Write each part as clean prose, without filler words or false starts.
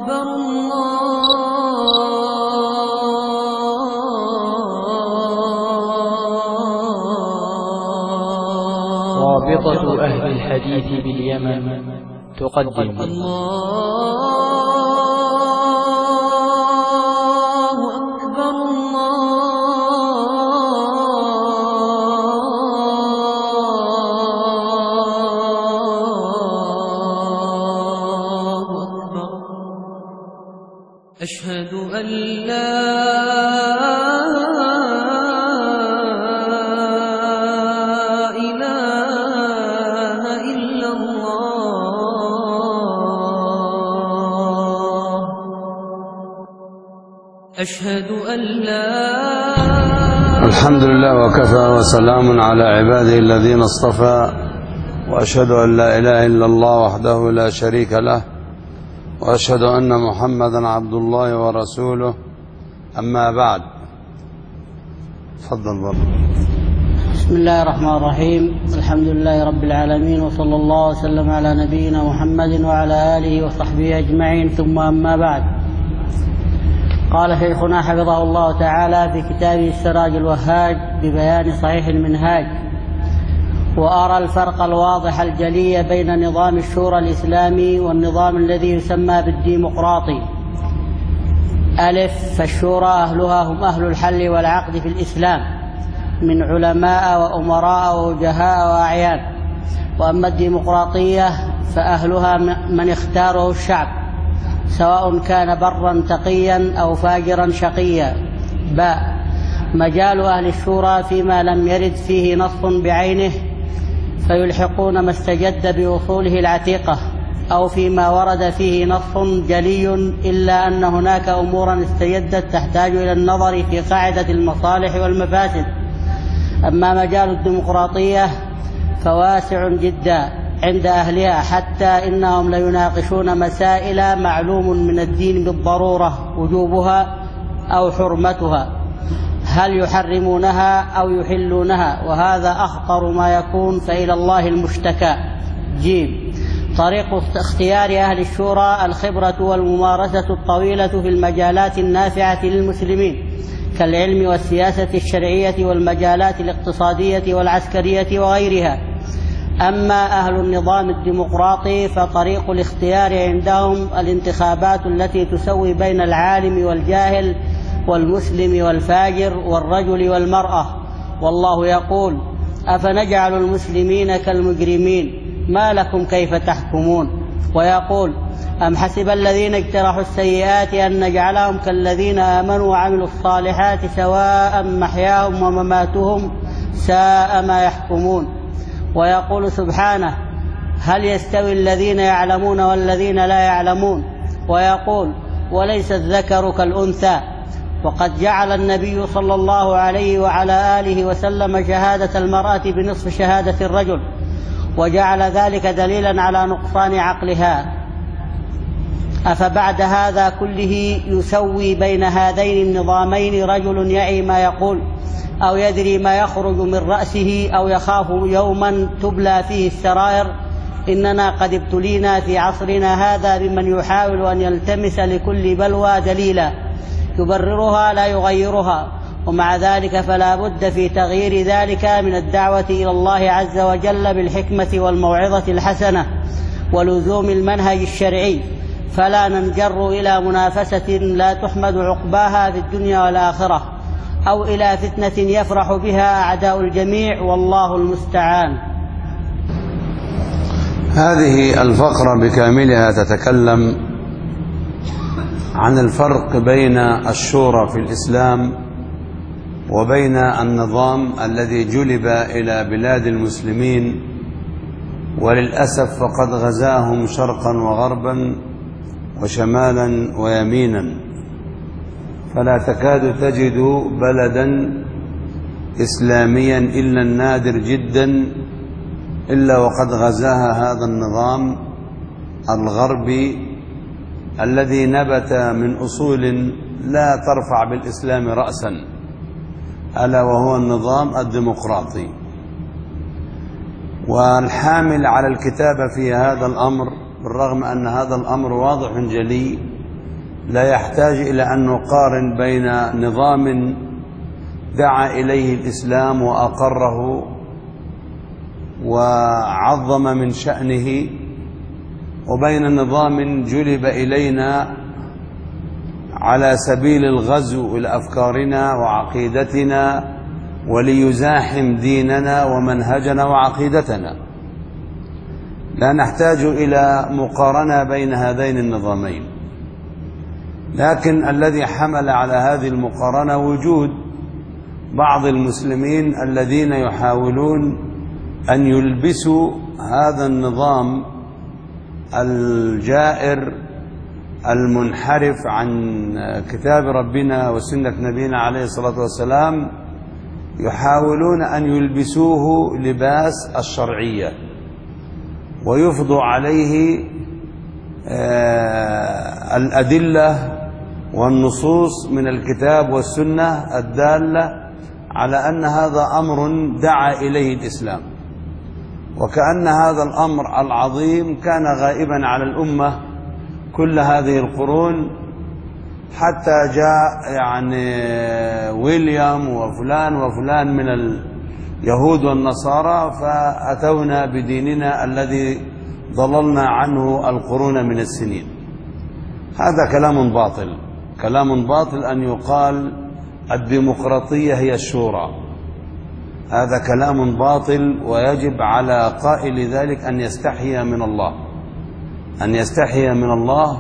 أكبر رابطة أهل الحديث باليمن تقدم أشهد أن لا إله إلا الله أشهد أن لا الحمد لله وكفى وسلام على عباده الذين اصطفى وأشهد أن لا إله إلا الله وحده لا شريك له وأشهد أن محمدا عبد الله ورسوله أما بعد تفضل بابا. بسم الله الرحمن الرحيم. الحمد لله رب العالمين، وصلى الله وسلم على نبينا محمد وعلى آله وصحبه أجمعين، ثم أما بعد. قال شيخنا حفظه الله تعالى في كتابه السراج الوهاج ببيان صحيح المنهاج: وأرى الفرق الواضح الجلي بين نظام الشورى الإسلامي والنظام الذي يسمى بالديمقراطي. ألف: فالشورى أهلها هم أهل الحل والعقد في الإسلام من علماء وأمراء ووجهاء وأعيان. وأما الديمقراطية فأهلها من اختاره الشعب، سواء كان برا تقيا أو فاجرا شقيا. باء: مجال أهل الشورى فيما لم يرد فيه نص بعينه فيلحقون ما استجد بأصوله العتيقة، أو فيما ورد فيه نص جلي إلا أن هناك أمورا استجدت تحتاج إلى النظر في قاعدة المصالح والمفاسد. أما مجال الديمقراطية فواسع جدا عند أهلها، حتى إنهم ليناقشون مسائل معلوم من الدين بالضرورة وجوبها أو حرمتها، هل يحرمونها أو يحلونها، وهذا أخطر ما يكون، فإلى الله المشتكى. جيم: طريق اختيار أهل الشورى الخبرة والممارسة الطويلة في المجالات النافعة للمسلمين كالعلم والسياسة الشرعية والمجالات الاقتصادية والعسكرية وغيرها. أما أهل النظام الديمقراطي فطريق الاختيار عندهم الانتخابات التي تسوي بين العالم والجاهل والمسلم والفاجر والرجل والمرأة. والله يقول: أفنجعل المسلمين كالمجرمين ما لكم كيف تحكمون. ويقول: أم حسب الذين اجترحوا السيئات أن نجعلهم كالذين آمنوا وعملوا الصالحات سواء محياهم ومماتهم ساء ما يحكمون. ويقول سبحانه: هل يستوي الذين يعلمون والذين لا يعلمون. ويقول: وليس الذكر كالأنثى. وقد جعل النبي صلى الله عليه وعلى آله وسلم شهادة المرأة بنصف شهادة الرجل، وجعل ذلك دليلا على نقصان عقلها. أفبعد هذا كله يسوي بين هذين النظامين رجل يعي ما يقول أو يدري ما يخرج من رأسه أو يخاف يوما تبلى فيه السرائر؟ إننا قد ابتلينا في عصرنا هذا بمن يحاول أن يلتمس لكل بلوى دليلا يبررها لا يغيرها، ومع ذلك فلا بد في تغيير ذلك من الدعوة إلى الله عز وجل بالحكمة والموعظة الحسنة ولزوم المنهج الشرعي، فلا ننجر إلى منافسة لا تحمد عقباها في الدنيا والآخرة، أو إلى فتنة يفرح بها أعداء الجميع، والله المستعان. هذه الفقرة بكاملها تتكلم عن الفرق بين الشورى في الإسلام وبين النظام الذي جلب إلى بلاد المسلمين، وللأسف فقد غزاهم شرقا وغربا وشمالا ويمينا، فلا تكاد تجد بلدا إسلاميا إلا النادر جدا إلا وقد غزاها هذا النظام الغربي الذي نبت من أصول لا ترفع بالإسلام رأسا، ألا وهو النظام الديمقراطي. والحامل على الكتابة في هذا الأمر، بالرغم أن هذا الأمر واضح جلي لا يحتاج إلى أن نقارن بين نظام دعا إليه الإسلام وأقره وعظم من شأنه وبين نظام جلب إلينا على سبيل الغزو إلى أفكارنا وعقيدتنا وليزاحم ديننا ومنهجنا وعقيدتنا. لا نحتاج إلى مقارنة بين هذين النظامين، لكن الذي حمل على هذه المقارنة وجود بعض المسلمين الذين يحاولون أن يلبسوا هذا النظام الجائر المنحرف عن كتاب ربنا وسنة نبينا عليه الصلاة والسلام، يحاولون أن يلبسوه لباس الشرعية ويفضوا عليه الأدلة والنصوص من الكتاب والسنة الدالة على أن هذا أمر دعا إليه الإسلام، وكأن هذا الأمر العظيم كان غائبا على الأمة كل هذه القرون، حتى جاء يعني ويليام وفلان وفلان من اليهود والنصارى فأتونا بديننا الذي ضللنا عنه القرون من السنين. هذا كلام باطل، كلام باطل أن يقال الديمقراطية هي الشورى، هذا كلام باطل، ويجب على قائل ذلك أن يستحي من الله، أن يستحي من الله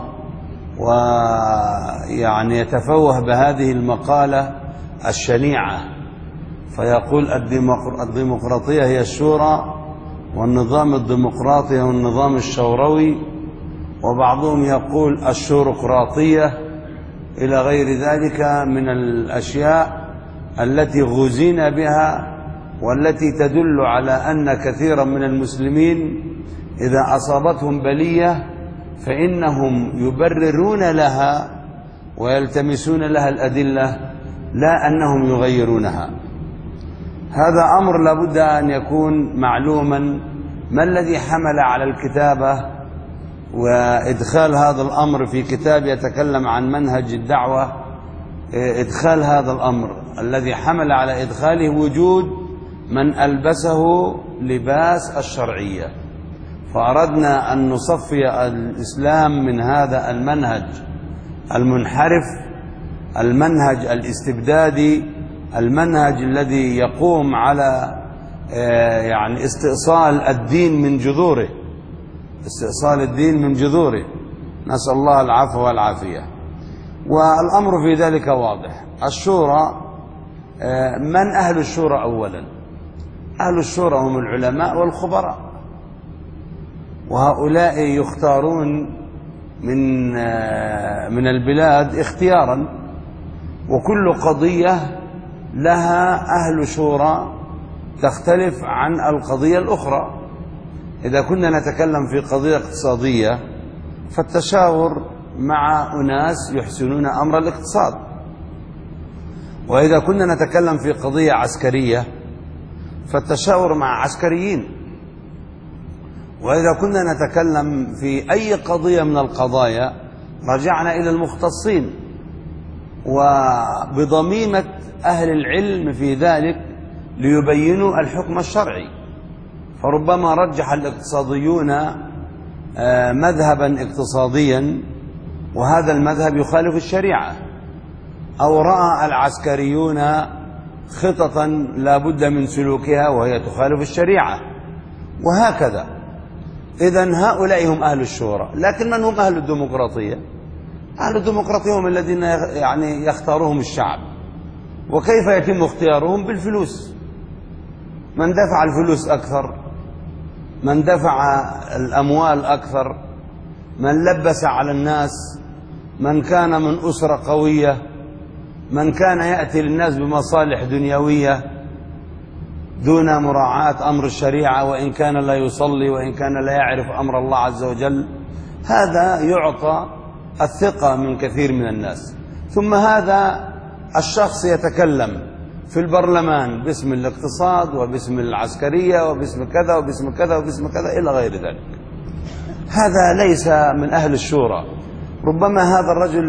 ويعني يتفوه بهذه المقالة الشنيعة، فيقول الديمقراطية هي الشورى والنظام الديمقراطي هو النظام الشوروي، وبعضهم يقول الشوروقراطية إلى غير ذلك من الأشياء التي غزينا بها والتي تدل على أن كثيرا من المسلمين إذا أصابتهم بلية فإنهم يبررون لها ويلتمسون لها الأدلة لا أنهم يغيرونها. هذا أمر لابد أن يكون معلوما. ما الذي حمل على الكتابة وإدخال هذا الأمر في كتاب يتكلم عن منهج الدعوة؟ إدخال هذا الأمر الذي حمل على إدخاله وجود من ألبسه لباس الشرعية، فأردنا أن نصفي الإسلام من هذا المنهج المنحرف، المنهج الاستبدادي، المنهج الذي يقوم على يعني استئصال الدين من جذوره، استئصال الدين من جذوره، نسأل الله العفو والعافية. والأمر في ذلك واضح. الشورى، من أهل الشورى؟ أولا أهل الشورى هم العلماء والخبراء، وهؤلاء يختارون من البلاد اختيارا، وكل قضية لها أهل شورى تختلف عن القضية الأخرى. إذا كنا نتكلم في قضية اقتصادية فالتشاور مع أناس يحسنون أمر الاقتصاد، وإذا كنا نتكلم في قضية عسكرية فالتشاور مع عسكريين، وإذا كنا نتكلم في أي قضية من القضايا رجعنا إلى المختصين وبضميمة أهل العلم في ذلك ليبينوا الحكم الشرعي. فربما رجح الاقتصاديون مذهبا اقتصاديا وهذا المذهب يخالف الشريعة، أو رأى العسكريون خططا لا بد من سلوكها وهي تخالف الشريعة، وهكذا. إذن هؤلاء هم أهل الشورى. لكن من هم أهل الديمقراطية؟ أهل الديمقراطية هم الذين يعني يختارهم الشعب. وكيف يتم اختيارهم؟ بالفلوس. من دفع الفلوس أكثر، من دفع الأموال أكثر، من لبس على الناس، من كان من أسرة قوية، من كان يأتي للناس بمصالح دنيوية دون مراعاة أمر الشريعة، وإن كان لا يصلي وإن كان لا يعرف أمر الله عز وجل، هذا يعطى الثقة من كثير من الناس. ثم هذا الشخص يتكلم في البرلمان باسم الاقتصاد وباسم العسكرية وباسم كذا وباسم كذا وباسم كذا إلى غير ذلك. هذا ليس من أهل الشورى. ربما هذا الرجل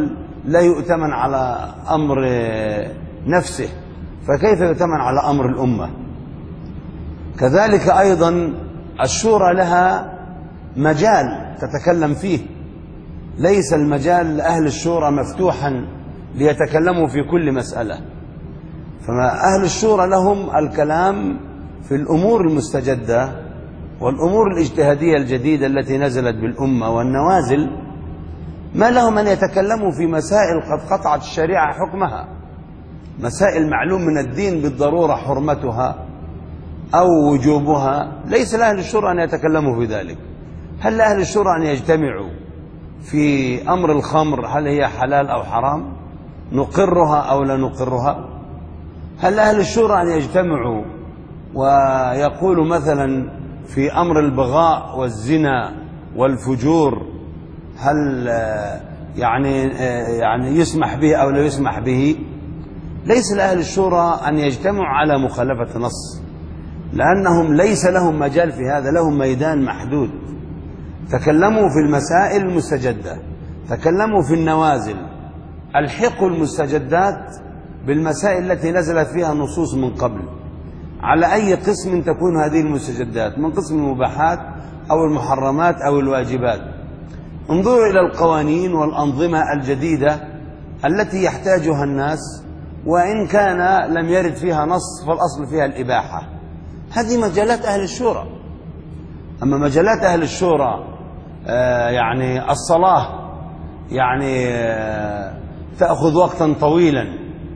لا يؤتمن على أمر نفسه، فكيف يؤتمن على أمر الأمة؟ كذلك أيضا الشورى لها مجال تتكلم فيه، ليس المجال لأهل الشورى مفتوحا ليتكلموا في كل مسألة، فأهل الشورى لهم الكلام في الأمور المستجدة والأمور الاجتهادية الجديدة التي نزلت بالأمة والنوازل، ما لهم أن يتكلموا في مسائل قد قطعت الشريعة حكمها، مسائل معلوم من الدين بالضرورة حرمتها أو وجوبها، ليس لأهل الشورى أن يتكلموا في ذلك. هل لأهل الشورى أن يجتمعوا في أمر الخمر، هل هي حلال أو حرام، نقرها أو لا نقرها؟ هل أهل الشورى أن يجتمعوا ويقولوا مثلا في أمر البغاء والزنا والفجور هل يعني يسمح به أو لا يسمح به؟ ليس لأهل الشورى أن يجتمعوا على مخالفة نص، لأنهم ليس لهم مجال في هذا، لهم ميدان محدود. تكلموا في المسائل المستجدة، تكلموا في النوازل، الحقوا المستجدات بالمسائل التي نزلت فيها نصوص من قبل. على أي قسم تكون هذه المستجدات؟ من قسم المباحات أو المحرمات أو الواجبات. انظروا إلى القوانين والأنظمة الجديدة التي يحتاجها الناس، وإن كان لم يرد فيها نص فالأصل فيها الإباحة. هذه مجالات أهل الشورى. أما مجالات أهل الشورى يعني الصلاة يعني تأخذ وقتا طويلا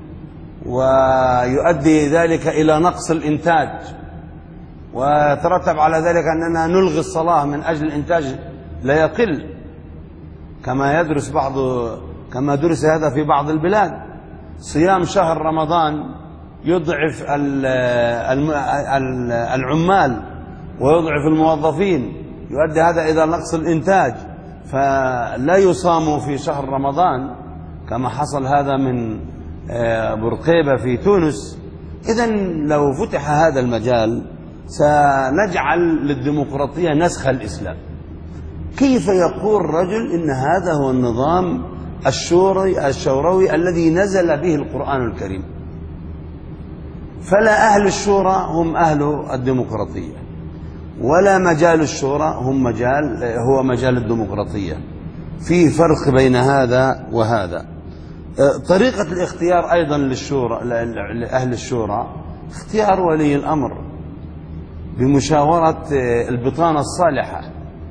ويؤدي ذلك إلى نقص الإنتاج، وترتب على ذلك أننا نلغي الصلاة من أجل الإنتاج لا يقل، كما درس هذا في بعض البلاد. صيام شهر رمضان يضعف العمال ويضعف الموظفين، يؤدي هذا إلى نقص الإنتاج، فلا يصام في شهر رمضان كما حصل هذا من برقيبة في تونس. إذن لو فتح هذا المجال سنجعل للديمقراطية نسخ الإسلام. كيف يقول رجل إن هذا هو النظام الشوروي الذي نزل به القرآن الكريم؟ فلا أهل الشورى هم أهل الديمقراطية، ولا مجال الشورى هو مجال الديمقراطية. في فرق بين هذا وهذا. طريقة الاختيار أيضا لأهل الشورى اختيار ولي الأمر بمشاورة البطانة الصالحة،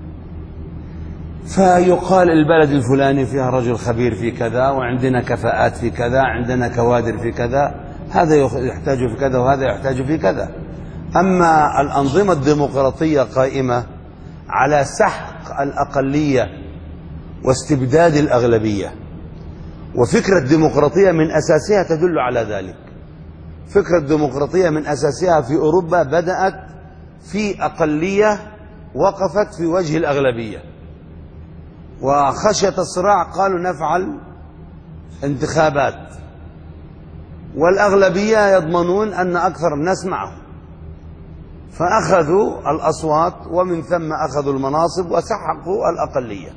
فيقال البلد الفلاني فيها رجل خبير في كذا، وعندنا كفاءات في كذا، عندنا كوادر في كذا، هذا يحتاج في كذا وهذا يحتاج في كذا. أما الأنظمة الديمقراطية قائمة على سحق الأقلية واستبداد الأغلبية، وفكرة الديمقراطية من أساسها تدل على ذلك. فكرة الديمقراطية من أساسها في أوروبا بدأت في أقلية وقفت في وجه الأغلبية، وخشية الصراع قالوا نفعل انتخابات، والأغلبية يضمنون أن أكثر الناس معهم، فأخذوا الأصوات ومن ثم أخذوا المناصب وسحقوا الأقلية.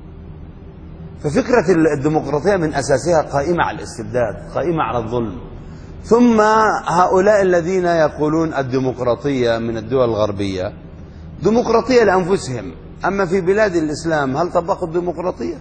ففكرة الديمقراطية من أساسها قائمة على الاستبداد، قائمة على الظلم. ثم هؤلاء الذين يقولون الديمقراطية من الدول الغربية ديمقراطية لأنفسهم، أما في بلاد الإسلام هل طبقوا الديمقراطية؟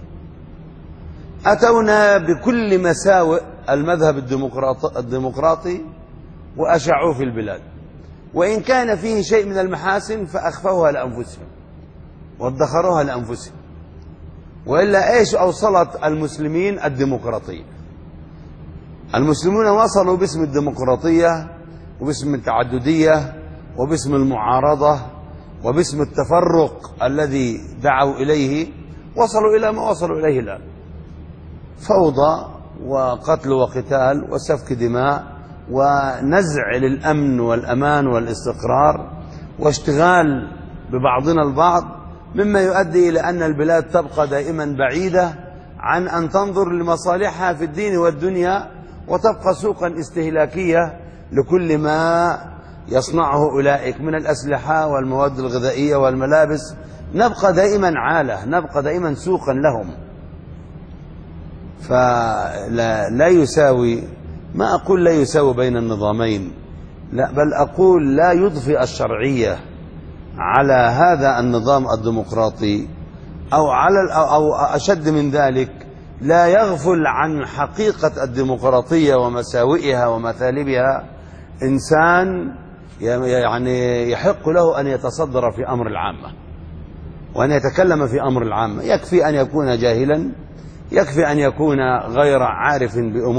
أتونا بكل مساوئ المذهب الديمقراطي وأشعوه في البلاد، وإن كان فيه شيء من المحاسن فأخفوها لأنفسهم وادخروها لأنفسهم. وإلا إيش أوصلت المسلمين الديمقراطية؟ المسلمون وصلوا باسم الديمقراطية وباسم التعددية وباسم المعارضة وباسم التفرق الذي دعوا إليه، وصلوا إلى ما وصلوا إليه الآن: فوضى وقتل وقتال وسفك دماء ونزع للأمن والأمان والاستقرار واشتغال ببعضنا البعض، مما يؤدي إلى أن البلاد تبقى دائما بعيدة عن أن تنظر لمصالحها في الدين والدنيا، وتبقى سوقا استهلاكية لكل ما يصنعه أولئك من الأسلحة والمواد الغذائية والملابس. نبقى دائما عالة، نبقى دائما سوقا لهم. فلا يساوي، ما أقول لا يساوي بين النظامين، لا، بل أقول لا يضفي الشرعية على هذا النظام الديمقراطي، أو أشد من ذلك لا يغفل عن حقيقة الديمقراطية ومساوئها ومثالبها إنسان يعني يحق له أن يتصدر في أمر العامة وأن يتكلم في أمر العامة. يكفي أن يكون جاهلا، يكفي أن يكون غير عارف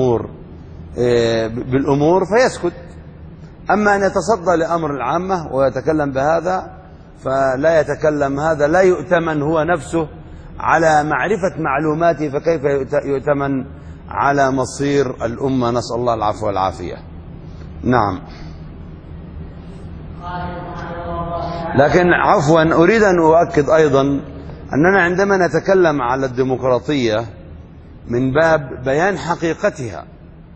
بالأمور فيسكت. أما أن يتصدى لأمر العامة ويتكلم بهذا فلا يتكلم، هذا لا يؤتمن هو نفسه على معرفة معلوماته، فكيف يؤتمن على مصير الأمة؟ نسأل الله العفو والعافية. نعم. لكن عفوا أريد أن أؤكد أيضا أننا عندما نتكلم على الديمقراطية من باب بيان حقيقتها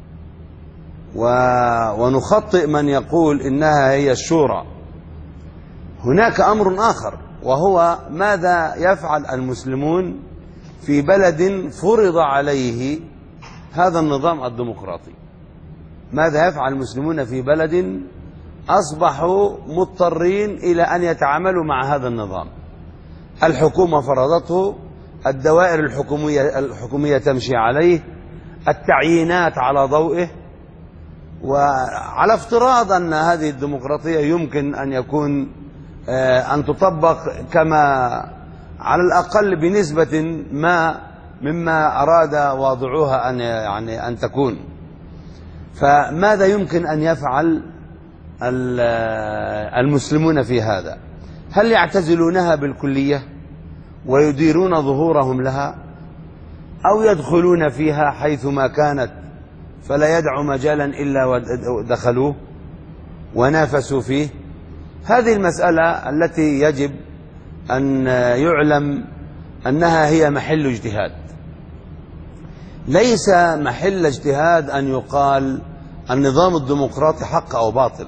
ونخطئ من يقول إنها هي الشورى، هناك أمر آخر، وهو ماذا يفعل المسلمون في بلد فرض عليه هذا النظام الديمقراطي. ماذا يفعل المسلمون في بلد أصبحوا مضطرين إلى أن يتعاملوا مع هذا النظام؟ الحكومة فرضته، الدوائر الحكومية تمشي عليه، التعيينات على ضوئه، وعلى افتراض أن هذه الديمقراطية يمكن أن يكون أن تطبق كما على الأقل بنسبة ما مما أراد واضعوها أن تكون. فماذا يمكن أن يفعل المسلمون في هذا؟ هل يعتزلونها بالكلية ويديرون ظهورهم لها، أو يدخلون فيها حيثما كانت فلا يدع مجالا إلا ودخلوه ونافسوا فيه؟ هذه المسألة التي يجب أن يعلم أنها هي محل اجتهاد. ليس محل اجتهاد أن يقال النظام الديمقراطي حق أو باطل،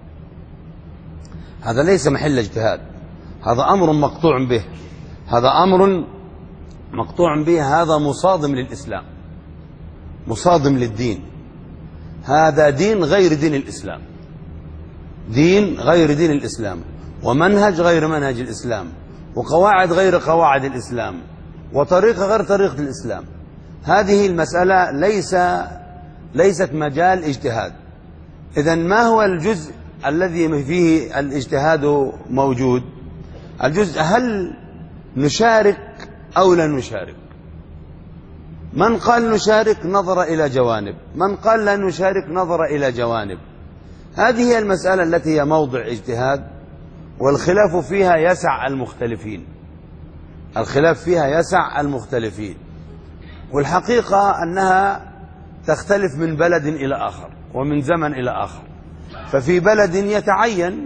هذا ليس محل اجتهاد، هذا أمر مقطوع به، هذا أمر مقطوع به، هذا مصادم للإسلام، مصادم للدين، هذا دين غير دين الإسلام، دين غير دين الإسلام، ومنهج غير منهج الإسلام، وقواعد غير قواعد الإسلام، وطريقة غير طريقة الإسلام. هذه المسألة ليست مجال اجتهاد. إذن ما هو الجزء الذي فيه الاجتهاد موجود؟ الجزء هل نشارك أو لا نشارك؟ من قال نشارك نظر إلى جوانب، من قال لا نشارك نظر إلى جوانب. هذه هي المسألة التي هي موضع اجتهاد، والخلاف فيها يسع المختلفين، الخلاف فيها يسع المختلفين، والحقيقة أنها تختلف من بلد إلى آخر ومن زمن إلى آخر. ففي بلد يتعين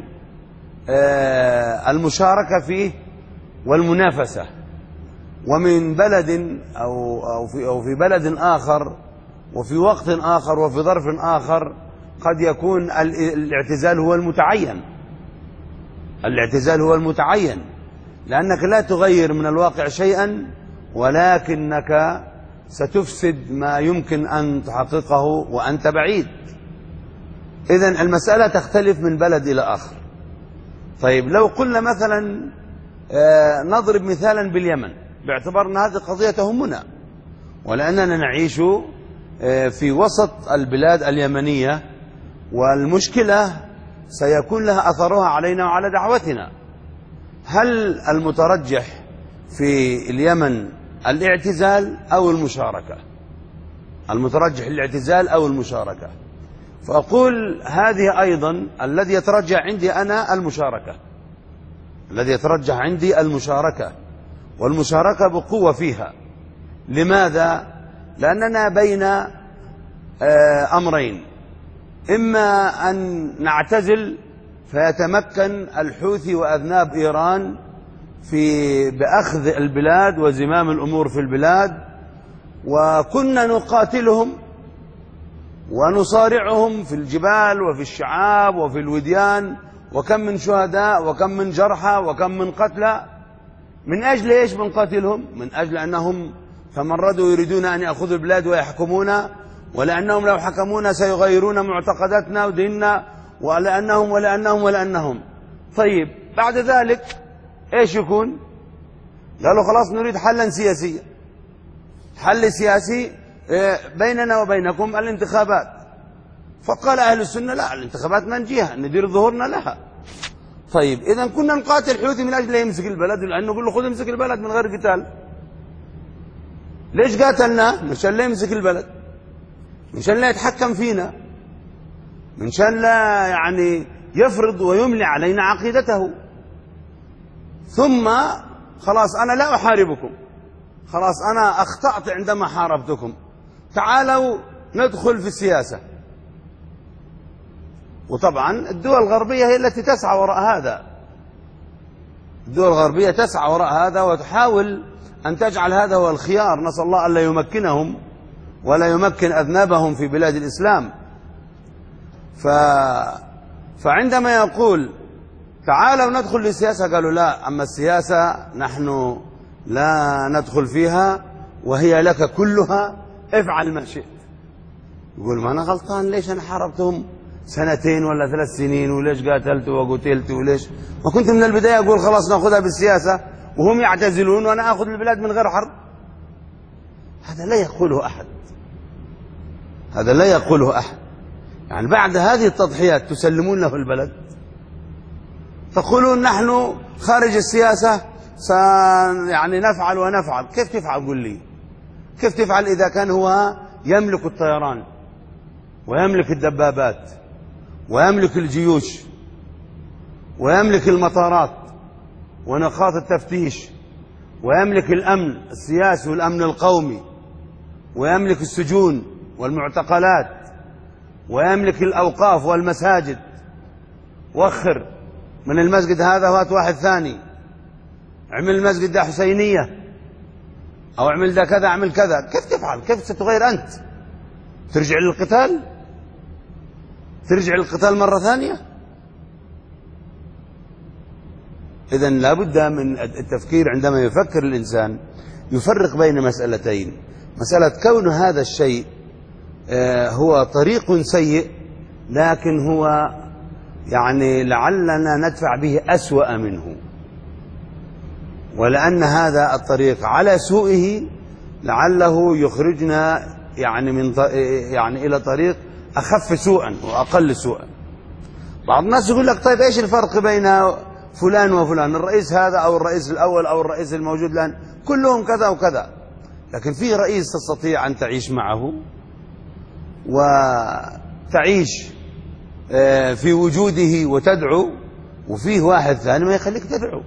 المشاركة فيه والمنافسة، ومن بلد أو في بلد آخر وفي وقت آخر وفي ظرف آخر قد يكون الاعتزال هو المتعين، الاعتزال هو المتعين، لأنك لا تغير من الواقع شيئا، ولكنك ستفسد ما يمكن أن تحققه وأنت بعيد. إذن المسألة تختلف من بلد إلى آخر. طيب لو قلنا مثلا نضرب مثالا باليمن، باعتبار أن هذه قضية تهمنا، ولأننا نعيش في وسط البلاد اليمنية، والمشكلة سيكون لها أثرها علينا وعلى دعوتنا. هل المترجح في اليمن الاعتزال أو المشاركة؟ المترجح الاعتزال أو المشاركة؟ فأقول هذه أيضا الذي يترجح عندي أنا المشاركة، الذي يترجح عندي المشاركة، والمشاركة بقوة فيها. لماذا؟ لأننا بين أمرين، إما أن نعتزل فيتمكن الحوثي وأذناب إيران بأخذ البلاد وزمام الأمور في البلاد، وكنا نقاتلهم ونصارعهم في الجبال وفي الشعاب وفي الوديان، وكم من شهداء وكم من جرحى وكم من قتلى. من أجل إيش بنقاتلهم؟ من أجل أنهم تمردوا يريدون أن يأخذوا البلاد ويحكمون، ولأنهم لو حكمونا سيغيرون معتقداتنا وديننا، ولأنهم. طيب بعد ذلك إيش يكون؟ قالوا خلاص نريد حلا سياسيا، حل سياسي بيننا وبينكم الانتخابات. فقال أهل السنة لا، الانتخابات ما نجيها، ندير ظهورنا لها. طيب إذا كنا نقاتل حوثي من أجل يمسك البلد، لأنه نقول له خذ امسك البلد من غير قتال. ليش قاتلنا؟ مشان لا يمسك البلد، مشان لا يتحكم فينا، مشان لا يعني يفرض ويملي علينا عقيدته. ثم خلاص أنا لا أحاربكم، خلاص أنا أخطأت عندما حاربتكم، تعالوا ندخل في السياسة. وطبعا الدول الغربية هي التي تسعى وراء هذا، الدول الغربية تسعى وراء هذا وتحاول أن تجعل هذا هو الخيار. نسأل الله ألا يمكنهم ولا يمكن أذنابهم في بلاد الإسلام. فعندما يقول تعالوا ندخل للسياسة، قالوا لا، أما السياسة نحن لا ندخل فيها وهي لك كلها، افعل ما شئت. يقول ما أنا غلطان، ليش أنا حاربتهم 2 ولا 3 سنين، وليش قاتلت وقتلت، وليش ما كنت من البداية أقول خلاص نأخذها بالسياسة وهم يعتزلون وأنا أخذ البلاد من غير حرب؟ هذا لا يقوله أحد، هذا لا يقوله أحد. يعني بعد هذه التضحيات تسلمون له البلد، تقولون نحن خارج السياسة يعني نفعل ونفعل. كيف تفعل؟ قل لي كيف تفعل إذا كان هو يملك الطيران ويملك الدبابات ويملك الجيوش ويملك المطارات ونقاط التفتيش ويملك الأمن السياسي والأمن القومي ويملك السجون والمعتقلات ويملك الأوقاف والمساجد؟ وخر من المسجد هذا وهات واحد ثاني، اعمل المسجد ده حسينية، أو اعمل ده كذا، اعمل كذا. كيف تفعل؟ كيف ستغير أنت؟ ترجع للقتال؟ ترجع للقتال مرة ثانية؟ إذن لا بد من التفكير. عندما يفكر الإنسان يفرق بين مسألتين: مسألة كون هذا الشيء هو طريق سيء، لكن هو يعني لعلنا ندفع به أسوأ منه، ولأن هذا الطريق على سوءه لعله يخرجنا يعني إلى طريق أخف سوءا وأقل سوءا. بعض الناس يقول لك طيب إيش الفرق بين فلان وفلان؟ الرئيس هذا أو الرئيس الأول أو الرئيس الموجود الآن كلهم كذا وكذا، لكن في رئيس تستطيع أن تعيش معه وتعيش في وجوده وتدعو، وفيه واحد ثاني ما يخليك تدعو.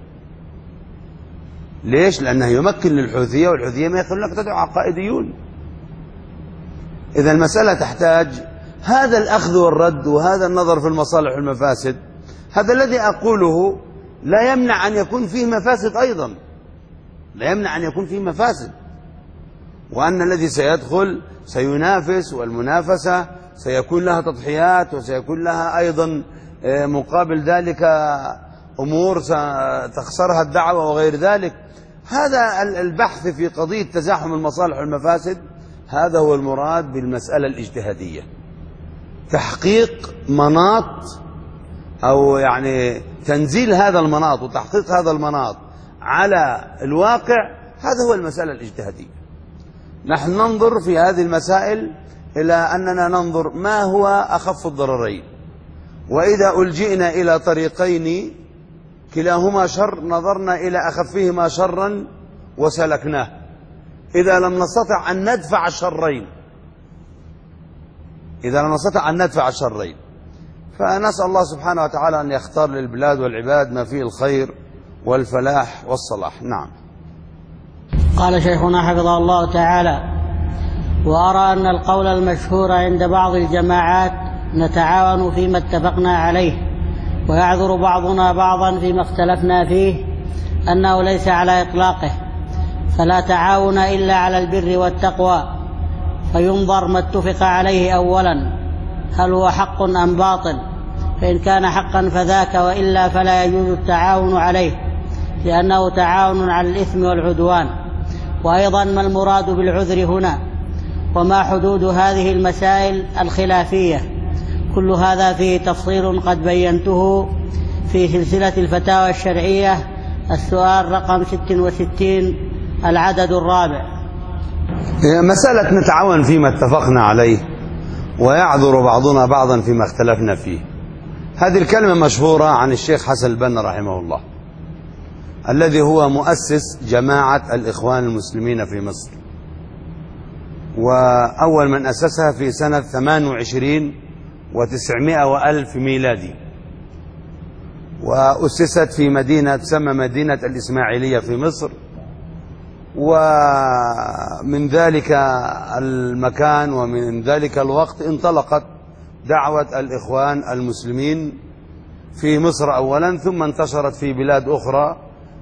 ليش؟ لأنه يمكن للحوثية، والحوثية ما يخلونك تدعو عقائديون. إذا المسألة تحتاج هذا الأخذ والرد وهذا النظر في المصالح والمفاسد. هذا الذي أقوله لا يمنع أن يكون فيه مفاسد أيضا، لا يمنع أن يكون فيه مفاسد، وأن الذي سيدخل سينافس، والمنافسة سيكون لها تضحيات وسيكون لها أيضا مقابل ذلك أمور ستخسرها الدعوة وغير ذلك. هذا البحث في قضية تزاحم المصالح والمفاسد هذا هو المراد بالمسألة الاجتهادية، تحقيق مناط أو يعني تنزيل هذا المناط وتحقيق هذا المناط على الواقع. هذا هو المسألة الاجتهادية. نحن ننظر في هذه المسائل إلى أننا ننظر ما هو أخف الضررين، وإذا ألجئنا إلى طريقين كلاهما شر نظرنا إلى أخفهما شرا وسلكناه، إذا لم نستطع أن ندفع الشرين، إذا لم نستطع أن ندفع الشرين. فنسأل الله سبحانه وتعالى أن يختار للبلاد والعباد ما فيه الخير والفلاح والصلاح. نعم. قال شيخنا حفظه الله تعالى: وأرى أن القول المشهور عند بعض الجماعات نتعاون فيما اتفقنا عليه ويعذر بعضنا بعضا فيما اختلفنا فيه أنه ليس على إطلاقه، فلا تعاون إلا على البر والتقوى، فينظر ما اتفق عليه أولا هل هو حق أم باطل، فإن كان حقا فذاك، وإلا فلا يجوز التعاون عليه، لأنه تعاون على الإثم والعدوان. وأيضا ما المراد بالعذر هنا، وما حدود هذه المسائل الخلافية. كل هذا فيه تفصيل قد بينته في سلسلة الفتاوى الشرعية السؤال رقم 66 العدد الرابع. مسألة نتعاون فيما اتفقنا عليه ويعذر بعضنا بعضا فيما اختلفنا فيه. هذه الكلمة مشهورة عن الشيخ حسن البنا رحمه الله، الذي هو مؤسس جماعة الإخوان المسلمين في مصر، وأول من أسسها في سنة 28 و900 وألف ميلادي، وأسست في مدينة تسمى مدينة الإسماعيلية في مصر. ومن ذلك المكان ومن ذلك الوقت انطلقت دعوة الإخوان المسلمين في مصر أولا، ثم انتشرت في بلاد أخرى،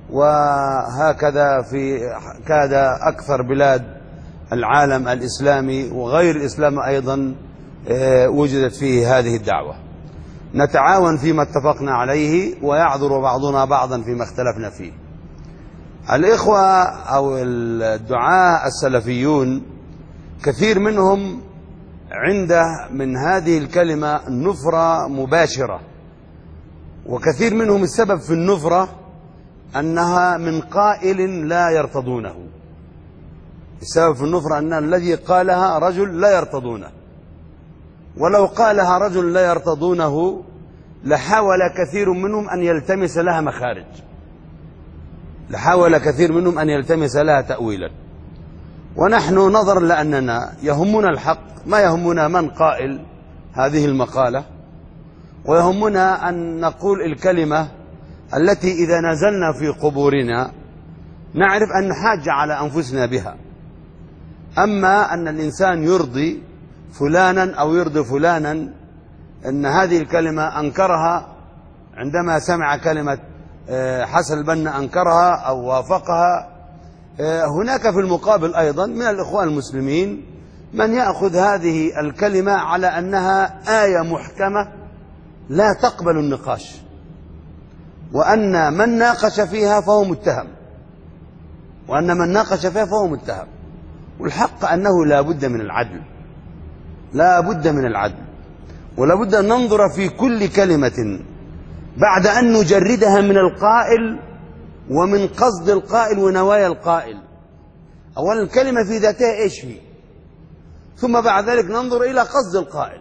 وهكذا في كاد أكثر بلاد العالم الإسلامي وغير الإسلام أيضا وجدت فيه هذه الدعوة. نتعاون فيما اتفقنا عليه ويعذر بعضنا بعضا فيما اختلفنا فيه. الإخوة أو الدعاء السلفيون كثير منهم عنده من هذه الكلمة نفرة مباشرة، وكثير منهم السبب في النفرة أنها من قائل لا يرتضونه. السبب في النفرة أن الذي قالها رجل لا يرتضونه، ولو قالها رجل لا يرتضونه لحاول كثير منهم أن يلتمس لها مخارج، لحاول كثير منهم أن يلتمس لها تأويلا. ونحن نظرا لأننا يهمنا الحق، ما يهمنا من قائل هذه المقالة، ويهمنا أن نقول الكلمة التي إذا نزلنا في قبورنا نعرف أن نحاج على أنفسنا بها. أما أن الإنسان يرضي فلانا أو يرضي فلانا، أن هذه الكلمة أنكرها عندما سمع كلمة حسن البنا أنكرها أو وافقها. هناك في المقابل أيضا من الإخوان المسلمين من يأخذ هذه الكلمة على أنها آية محكمة لا تقبل النقاش، وأن من ناقش فيها فهو متهم، وأن من ناقش فيها فهو متهم. والحق أنه لا بد من العدل، لا بد من العدل، ولا بد أن ننظر في كل كلمة بعد أن نجردها من القائل ومن قصد القائل ونوايا القائل. أولا الكلمة في ذاتها إيش هي، ثم بعد ذلك ننظر إلى قصد القائل.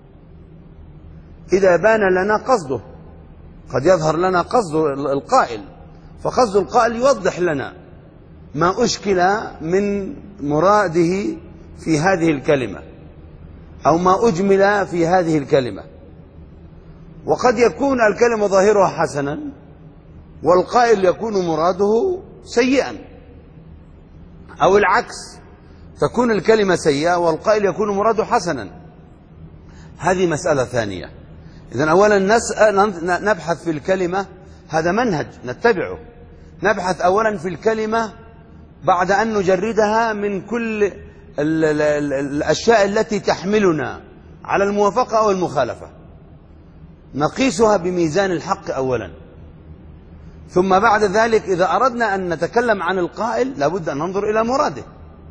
إذا بان لنا قصده، قد يظهر لنا قصد القائل، فقصد القائل يوضح لنا ما أشكل من مراده في هذه الكلمة أو ما أجمل في هذه الكلمة. وقد يكون الكلمة ظاهرها حسنا والقائل يكون مراده سيئا، أو العكس، تكون الكلمة سيئة والقائل يكون مراده حسنا. هذه مسألة ثانية. إذن أولا نبحث في الكلمة، هذا منهج نتبعه. نبحث أولا في الكلمة بعد أن نجردها من كل الأشياء التي تحملنا على الموافقة أو المخالفة، نقيسها بميزان الحق أولا. ثم بعد ذلك إذا أردنا أن نتكلم عن القائل لابد أن ننظر إلى مراده.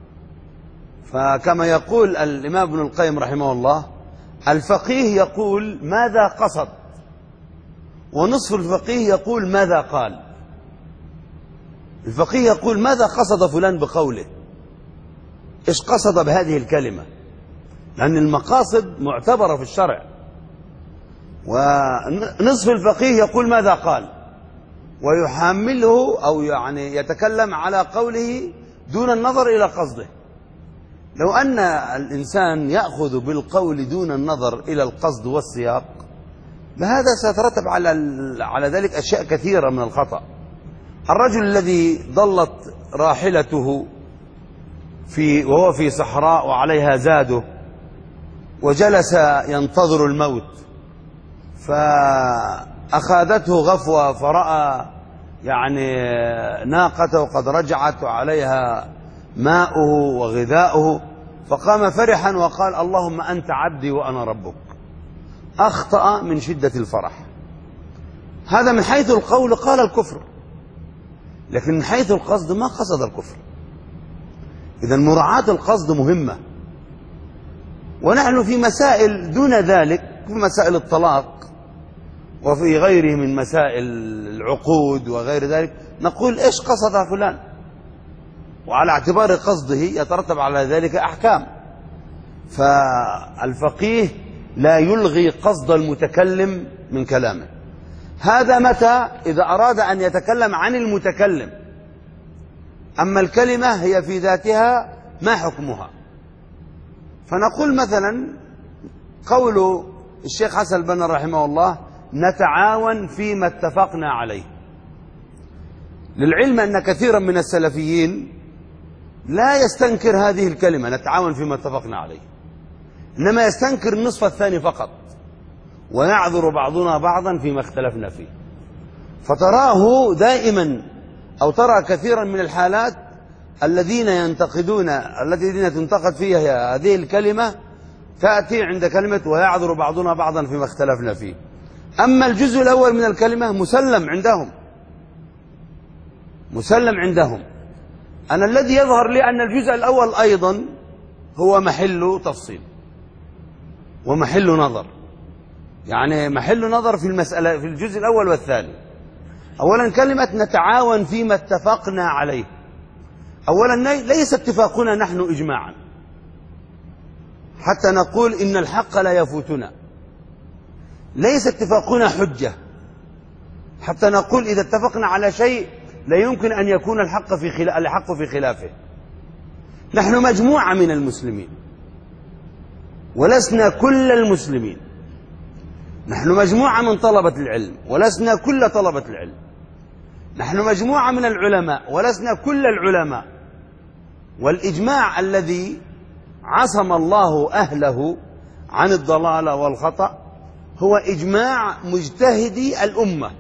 فكما يقول الإمام ابن القيم رحمه الله: الفقيه يقول ماذا قصد، ونصف الفقيه يقول ماذا قال. الفقيه يقول ماذا قصد فلان بقوله، إيش قصد بهذه الكلمة، لأن المقاصد معتبرة في الشرع. ونصف الفقيه يقول ماذا قال، ويحمله أو يعني يتكلم على قوله دون النظر إلى قصده. لو أن الإنسان يأخذ بالقول دون النظر إلى القصد والسياق، فهذا سيترتب على ذلك أشياء كثيرة من الخطأ. الرجل الذي ضلت راحلته وهو في صحراء وعليها زاده، وجلس ينتظر الموت، فأخذته غفوة فرأى يعني ناقته قد رجعت وعليها ماؤه وغذاؤه، فقام فرحا وقال: اللهم أنت عبدي وأنا ربك. أخطأ من شدة الفرح. هذا من حيث القول قال الكفر، لكن من حيث القصد ما قصد الكفر. إذا مراعاة القصد مهمة. ونحن في مسائل دون ذلك، في مسائل الطلاق وفي غيره من مسائل العقود وغير ذلك، نقول إيش قصد فلان، وعلى اعتبار قصده يترتب على ذلك أحكام. فالفقيه لا يلغي قصد المتكلم من كلامه. هذا متى؟ إذا أراد أن يتكلم عن المتكلم. أما الكلمة هي في ذاتها ما حكمها. فنقول مثلا قول الشيخ حسن البنا رحمه الله: نتعاون فيما اتفقنا عليه. للعلم أن كثيرا من السلفيين لا يستنكر هذه الكلمة نتعاون فيما اتفقنا عليه، إنما يستنكر النصف الثاني فقط، ويعذر بعضنا بعضا فيما اختلفنا فيه. فتراه دائما، أو ترى كثيرا من الحالات التي تنتقد فيها هذه الكلمة تأتي عند كلمة ويعذر بعضنا بعضا فيما اختلفنا فيه. أما الجزء الأول من الكلمة مسلم عندهم. أنا الذي يظهر لي أن الجزء الأول أيضا هو محل تفصيل ومحل نظر، يعني محل نظر في المسألة في الجزء الأول والثاني. أولا كلمة نتعاون فيما اتفقنا عليه، أولا ليس اتفاقنا نحن إجماعا حتى نقول إن الحق لا يفوتنا، ليس اتفاقنا حجة حتى نقول إذا اتفقنا على شيء لا يمكن أن يكون الحق في خلافه. نحن مجموعة من المسلمين ولسنا كل المسلمين، نحن مجموعة من طلبة العلم ولسنا كل طلبة العلم، نحن مجموعة من العلماء ولسنا كل العلماء. والإجماع الذي عصم الله أهله عن الضلال والخطأ هو إجماع مجتهدي الأمة،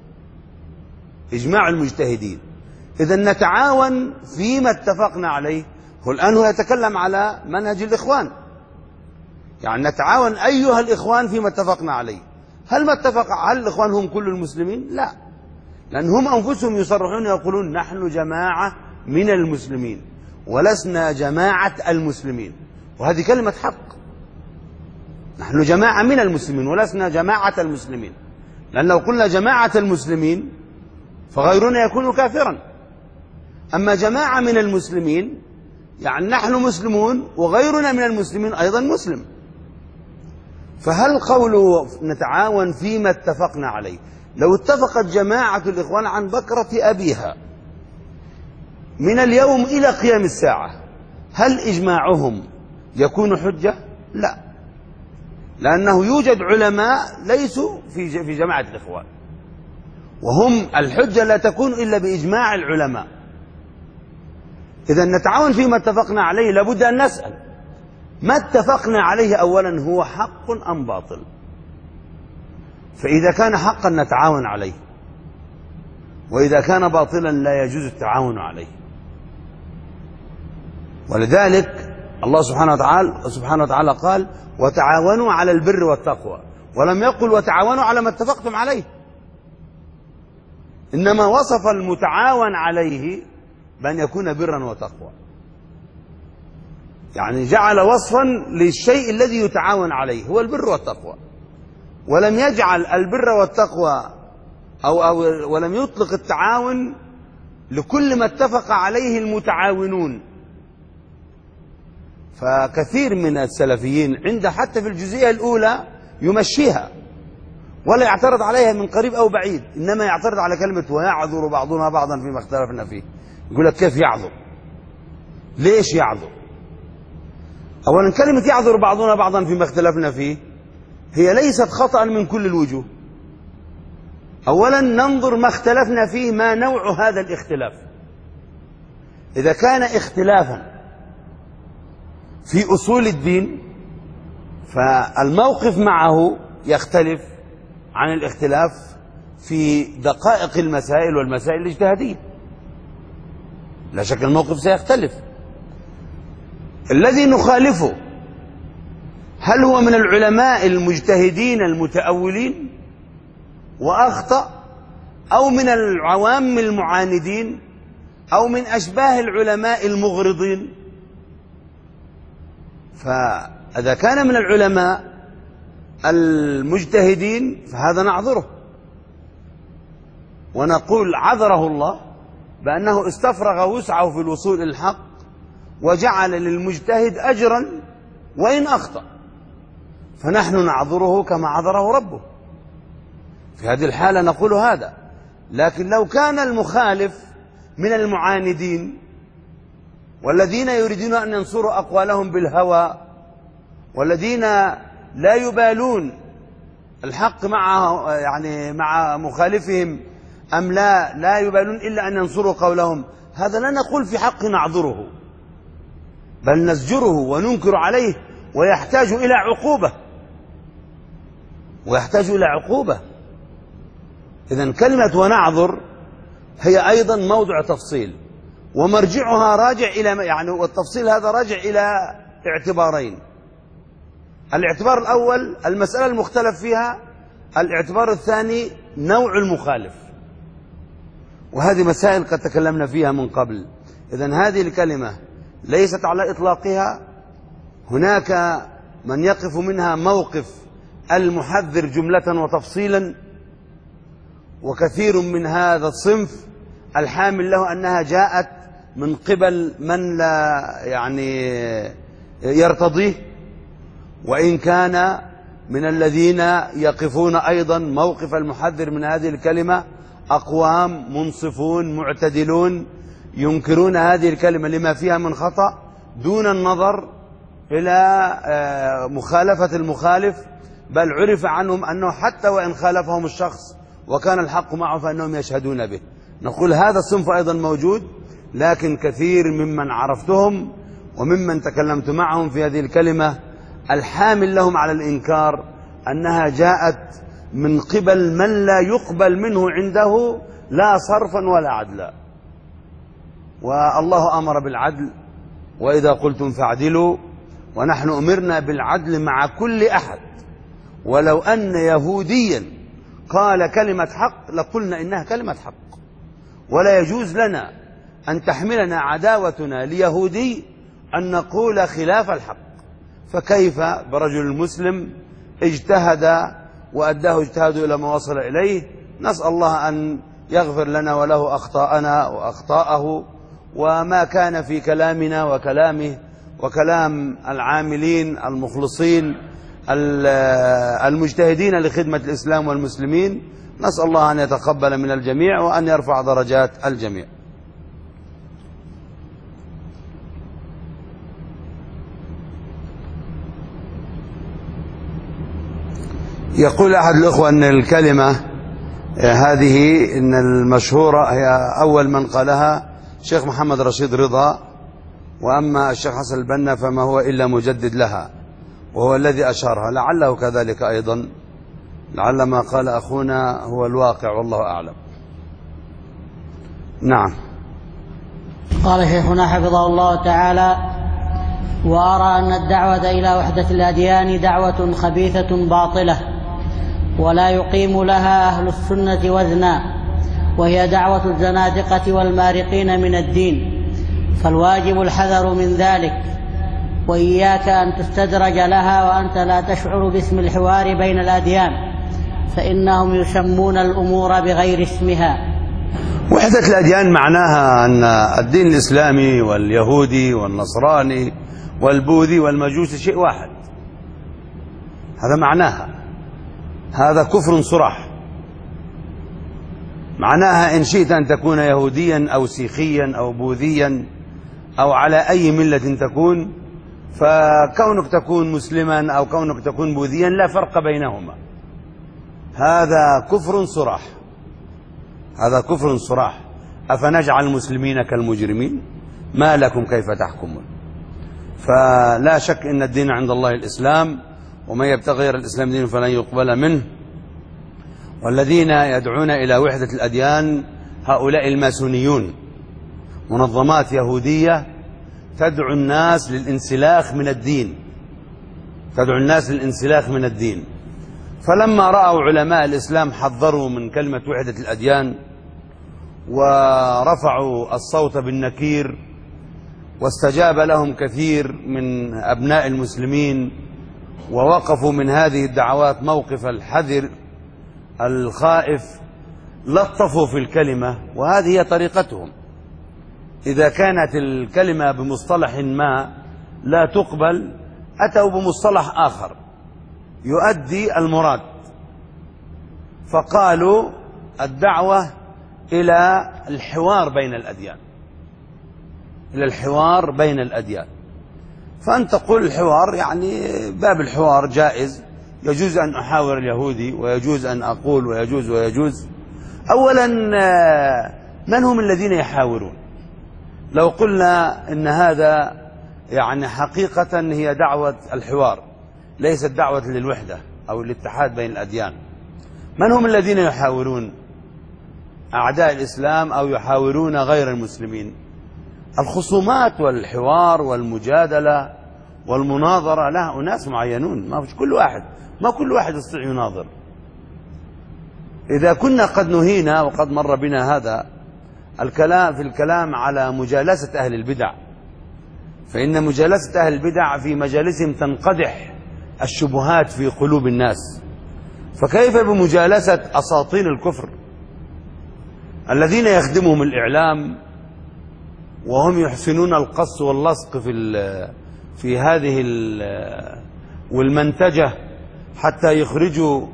إجماع المجتهدين. إذا نتعاون فيما اتفقنا عليه. الآن هو يتكلم على منهج الإخوان، يعني نتعاون أيها الإخوان فيما اتفقنا عليه. هل الإخوان هم كل المسلمين؟ لا، لأن هم أنفسهم يصرحون يقولون نحن جماعة من المسلمين ولسنا جماعة المسلمين، وهذه كلمة حق. نحن جماعة من المسلمين ولسنا جماعة المسلمين، لأن لو قلنا جماعة المسلمين فغيرنا يكون كافرا. أما جماعة من المسلمين يعني نحن مسلمون وغيرنا من المسلمين أيضا مسلم. فهل قوله نتعاون فيما اتفقنا عليه، لو اتفقت جماعة الإخوان عن بكرة أبيها من اليوم إلى قيام الساعة، هل إجماعهم يكون حجة؟ لا، لأنه يوجد علماء ليسوا في جماعة الإخوان، وهم الحجة لا تكون إلا بإجماع العلماء. إذا نتعاون فيما اتفقنا عليه لابد أن نسأل ما اتفقنا عليه أولا هو حق أم باطل؟ فإذا كان حقا نتعاون عليه، وإذا كان باطلا لا يجوز التعاون عليه. ولذلك الله سبحانه وتعالى قال وتعاونوا على البر والتقوى، ولم يقل وتعاونوا على ما اتفقتم عليه، إنما وصف المتعاون عليه بأن يكون برا وتقوى، يعني جعل وصفا للشيء الذي يتعاون عليه هو البر والتقوى، ولم يجعل البر والتقوى ولم يطلق التعاون لكل ما اتفق عليه المتعاونون. فكثير من السلفيين عند حتى في الجزئية الأولى يمشيها ولا يعترض عليها من قريب أو بعيد، إنما يعترض على كلمة ويعذر بعضنا بعضا فيما اختلفنا فيه. يقول لك كيف يعذر؟ ليش يعذر؟ أولا كلمة يعذر بعضنا بعضا فيما اختلفنا فيه هي ليست خطأ من كل الوجوه. أولا ننظر ما اختلفنا فيه ما نوع هذا الاختلاف. إذا كان اختلافا في أصول الدين فالموقف معه يختلف عن الاختلاف في دقائق المسائل والمسائل الاجتهادية، لا شك الموقف سيختلف. الذي نخالفه هل هو من العلماء المجتهدين المتأولين وأخطأ، أو من العوام المعاندين، أو من أشباه العلماء المغرضين؟ فإذا كان من العلماء المجتهدين فهذا نعذره ونقول عذره الله بأنه استفرغ وسعه في الوصول إلى الحق وجعل للمجتهد أجرا وإن أخطأ، فنحن نعذره كما عذره ربه. في هذه الحالة نقول هذا. لكن لو كان المخالف من المعاندين والذين يريدون أن ينصروا أقوالهم بالهوى والذين لا يبالون الحق مع مخالفهم أم لا يبالون إلا أن ينصروا قولهم، هذا لا نقول في حق نعذره، بل نزجره وننكر عليه ويحتاج إلى عقوبة. إذن كلمة ونعذر هي أيضا موضع تفصيل، ومرجعها راجع إلى والتفصيل هذا راجع إلى اعتبارين. الاعتبار الأول المسألة المختلف فيها، الاعتبار الثاني نوع المخالف، وهذه مسائل قد تكلمنا فيها من قبل. إذن هذه الكلمة ليست على إطلاقها، هناك من يقف منها موقف المحذر جملة وتفصيلا، وكثير من هذا الصنف الحامل له أنها جاءت من قبل من لا يرتضيه، وإن كان من الذين يقفون أيضا موقف المحذر من هذه الكلمة أقوام منصفون معتدلون ينكرون هذه الكلمة لما فيها من خطأ دون النظر إلى مخالفة المخالف، بل عرف عنهم أنه حتى وإن خالفهم الشخص وكان الحق معه فإنهم يشهدون به. نقول هذا الصنف أيضا موجود، لكن كثير ممن عرفتهم وممن تكلمت معهم في هذه الكلمة الحامل لهم على الإنكار أنها جاءت من قبل من لا يقبل منه عنده لا صرفا ولا عدلا. والله أمر بالعدل وإذا قلتم فاعدلوا، ونحن أمرنا بالعدل مع كل أحد، ولو أن يهوديا قال كلمة حق لقلنا إنها كلمة حق، ولا يجوز لنا أن تحملنا عداوتنا ليهودي أن نقول خلاف الحق. فكيف برجل مسلم اجتهد وأداه اجتهاده إلى ما وصل إليه؟ نسأل الله أن يغفر لنا وله أخطاءنا وأخطاءه وما كان في كلامنا وكلامه وكلام العاملين المخلصين المجتهدين لخدمة الإسلام والمسلمين. نسأل الله أن يتقبل من الجميع وأن يرفع درجات الجميع. يقول أحد الأخوة أن الكلمة هذه إن المشهورة هي أول من قالها الشيخ محمد رشيد رضا، وأما الشيخ حسن البنا فما هو إلا مجدد لها، وهو الذي أشارها. لعله كذلك أيضا، لعل ما قال أخونا هو الواقع، والله أعلم. نعم. قال شيخنا حفظه الله تعالى: وأرى أن الدعوة إلى وحدة الأديان دعوة خبيثة باطلة ولا يقيم لها أهل السنة وزنا، وهي دعوة الزنادقة والمارقين من الدين، فالواجب الحذر من ذلك، وإياك أن تستدرج لها وأنت لا تشعر باسم الحوار بين الأديان، فإنهم يسمون الأمور بغير اسمها. وحدة الأديان معناها أن الدين الإسلامي واليهودي والنصراني والبوذي والمجوسي شيء واحد، هذا معناها. هذا كفر صراح. معناها إن شئت أن تكون يهوديا أو سيخيا أو بوذيا أو على أي ملة تكون، فكونك تكون مسلما أو كونك تكون بوذيا لا فرق بينهما. هذا كفر صراح، هذا كفر صراح. أفنجعل المسلمين كالمجرمين؟ ما لكم كيف تحكمون؟ فلا شك إن الدين عند الله الإسلام، ومن يبتغي غير الإسلام دين فلن يقبل منه. والذين يدعون إلى وحدة الأديان هؤلاء الماسونيون، منظمات يهودية تدعو الناس للانسلاخ من الدين، تدعو الناس للانسلاخ من الدين. فلما رأوا علماء الإسلام حذروا من كلمة وحدة الأديان ورفعوا الصوت بالنكير واستجاب لهم كثير من أبناء المسلمين، ووقفوا من هذه الدعوات موقف الحذر الخائف، لطفوا في الكلمة، وهذه هي طريقتهم. إذا كانت الكلمة بمصطلح ما لا تقبل، أتوا بمصطلح آخر يؤدي المراد، فقالوا الدعوة إلى الحوار بين الأديان، إلى الحوار بين الأديان. فأنت تقول الحوار يعني باب الحوار جائز، يجوز أن أحاور اليهودي، ويجوز أن أقول، ويجوز. أولا، من هم الذين يحاورون؟ لو قلنا إن هذا يعني حقيقة هي دعوة الحوار، ليست دعوة للوحدة أو الاتحاد بين الأديان. من هم الذين يحاورون؟ أعداء الإسلام أو يحاورون غير المسلمين؟ الخصومات والحوار والمجادلة والمناظرة لها أناس معينون، ما كل واحد يستطيع يناظر. إذا كنا قد نهينا وقد مر بنا هذا الكلام على مجالسة أهل البدع، فإن مجالسة أهل البدع في مجالسهم تنقدح الشبهات في قلوب الناس، فكيف بمجالسة أساطين الكفر الذين يخدمهم الإعلام وهم يحسنون القص واللصق في هذه والمنتجة حتى يخرجوا